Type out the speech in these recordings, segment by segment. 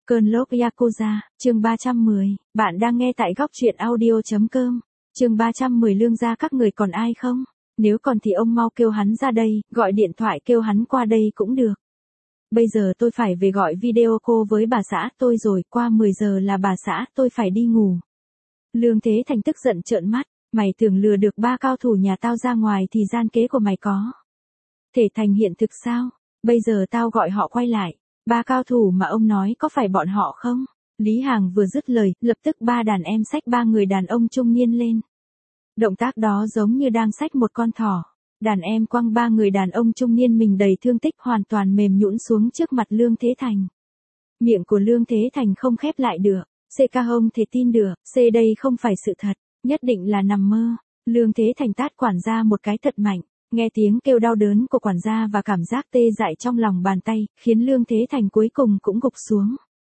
Cơn lốc Yakuza, chương 310, bạn đang nghe tại góc truyện audio.com. Chương 310 lương gia các người còn ai không? Nếu còn thì ông mau kêu hắn ra đây, gọi điện thoại kêu hắn qua đây cũng được. Bây giờ tôi phải về gọi video call với bà xã tôi rồi, qua 10 giờ là bà xã tôi phải đi ngủ. Lương Thế Thành tức giận trợn mắt, mày tưởng lừa được ba cao thủ nhà tao ra ngoài thì gian kế của mày có thể thành hiện thực sao? Bây giờ tao gọi họ quay lại. Ba cao thủ mà ông nói có phải bọn họ không? Lý Hàng vừa dứt lời, lập tức ba đàn em xách ba người đàn ông trung niên lên. Động tác đó giống như đang xách một con thỏ. Đàn em quăng ba người đàn ông trung niên mình đầy thương tích hoàn toàn mềm nhũn xuống trước mặt Lương Thế Thành. Miệng của Lương Thế Thành không khép lại được. CK không thể tin được, đây không phải sự thật, nhất định là nằm mơ. Lương Thế Thành tát quản gia một cái thật mạnh. Nghe tiếng kêu đau đớn của quản gia và cảm giác tê dại trong lòng bàn tay, khiến Lương Thế Thành cuối cùng cũng gục xuống.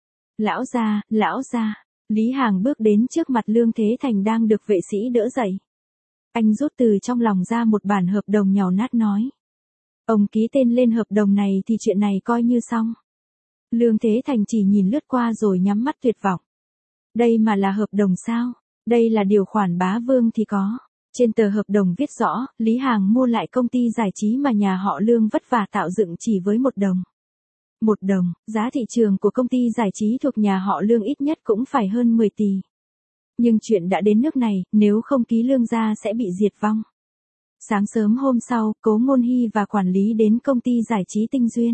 Lão gia, Lý Hàng bước đến trước mặt Lương Thế Thành đang được vệ sĩ đỡ dậy. Anh rút từ trong lòng ra một bản hợp đồng nhàu nát nói. Ông ký tên lên hợp đồng này thì chuyện này coi như xong. Lương Thế Thành chỉ nhìn lướt qua rồi nhắm mắt tuyệt vọng. Đây mà là hợp đồng sao? Đây là điều khoản bá vương thì có. Trên tờ hợp đồng viết rõ, Lý Hàng mua lại công ty giải trí mà nhà họ Lương vất vả tạo dựng chỉ với 1 đồng. 1 đồng, giá thị trường của công ty giải trí thuộc nhà họ Lương ít nhất cũng phải hơn 10 tỷ. Nhưng chuyện đã đến nước này, nếu không ký Lương gia sẽ bị diệt vong. Sáng sớm hôm sau, Cố Ngôn Hy và quản lý đến công ty giải trí Tinh Duyên.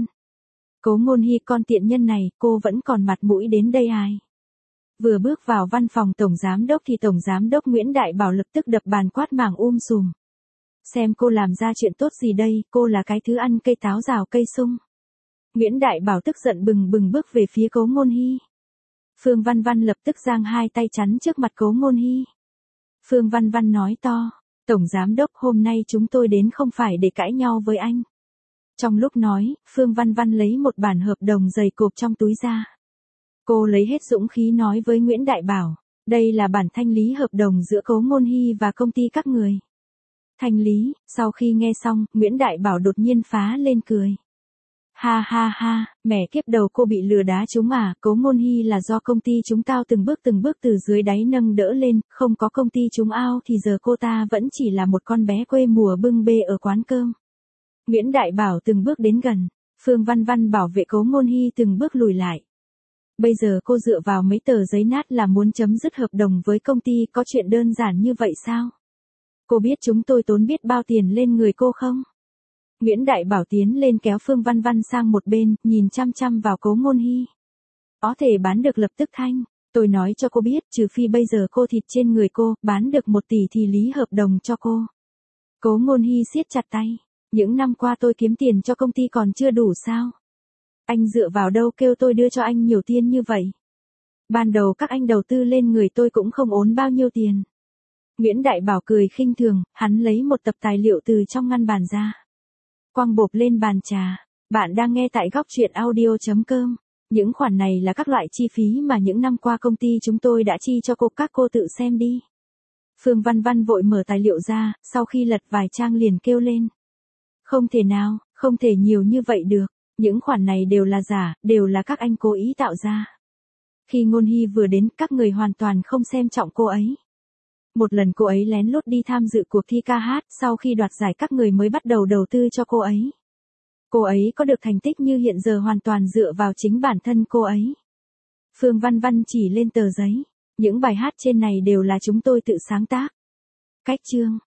Cố Ngôn Hy con tiện nhân này, cô vẫn còn mặt mũi đến đây ai? Vừa bước vào văn phòng tổng giám đốc thì tổng giám đốc Nguyễn Đại Bảo lập tức đập bàn quát màng sùm. Xem cô làm ra chuyện tốt gì đây, cô là cái thứ ăn cây táo rào cây sung. Nguyễn Đại Bảo tức giận bừng bừng bước về phía Cố Ngôn Hy. Phương Văn Văn lập tức giang hai tay chắn trước mặt Cố Ngôn Hy. Phương Văn Văn nói to, tổng giám đốc hôm nay chúng tôi đến không phải để cãi nhau với anh. Trong lúc nói, Phương Văn Văn lấy một bản hợp đồng dày cộp trong túi ra. Cô lấy hết dũng khí nói với Nguyễn Đại Bảo, đây là bản thanh lý hợp đồng giữa Cố Ngôn Hy và công ty các người. Thanh lý, sau khi nghe xong, Nguyễn Đại Bảo đột nhiên phá lên cười. Ha ha ha, mẹ kiếp đầu cô bị lừa đá chúng à, Cố Ngôn Hy là do công ty chúng tao từng bước từ dưới đáy nâng đỡ lên, không có công ty chúng ao thì giờ cô ta vẫn chỉ là một con bé quê mùa bưng bê ở quán cơm. Nguyễn Đại Bảo từng bước đến gần, Phương Văn Văn bảo vệ Cố Ngôn Hy từng bước lùi lại. Bây giờ cô dựa vào mấy tờ giấy nát là muốn chấm dứt hợp đồng với công ty, có chuyện đơn giản như vậy sao? Cô biết chúng tôi tốn biết bao tiền lên người cô không? Nguyễn Đại Bảo tiến lên kéo Phương Văn Văn sang một bên, nhìn chăm chăm vào Cố Ngôn Hy. Có thể bán được lập tức thanh, tôi nói cho cô biết, trừ phi bây giờ cô thịt trên người cô, bán được 1 tỷ thì lý hợp đồng cho cô. Cố Ngôn Hy siết chặt tay, những năm qua tôi kiếm tiền cho công ty còn chưa đủ sao? Anh dựa vào đâu kêu tôi đưa cho anh nhiều tiền như vậy? Ban đầu các anh đầu tư lên người tôi cũng không ốn bao nhiêu tiền. Nguyễn Đại Bảo cười khinh thường, hắn lấy một tập tài liệu từ trong ngăn bàn ra. Quăng bộp lên bàn trà. Bạn đang nghe tại góc truyện audio.com. Những khoản này là các loại chi phí mà những năm qua công ty chúng tôi đã chi cho cô, các cô tự xem đi. Phương Văn Văn vội mở tài liệu ra, sau khi lật vài trang liền kêu lên. Không thể nào, không thể nhiều như vậy được. Những khoản này đều là giả, đều là các anh cố ý tạo ra. Khi Ngôn Hy vừa đến, các người hoàn toàn không xem trọng cô ấy. Một lần cô ấy lén lút đi tham dự cuộc thi ca hát, sau khi đoạt giải các người mới bắt đầu đầu tư cho cô ấy. Cô ấy có được thành tích như hiện giờ hoàn toàn dựa vào chính bản thân cô ấy. Phương Văn Văn chỉ lên tờ giấy. Những bài hát trên này đều là chúng tôi tự sáng tác. Cách chương,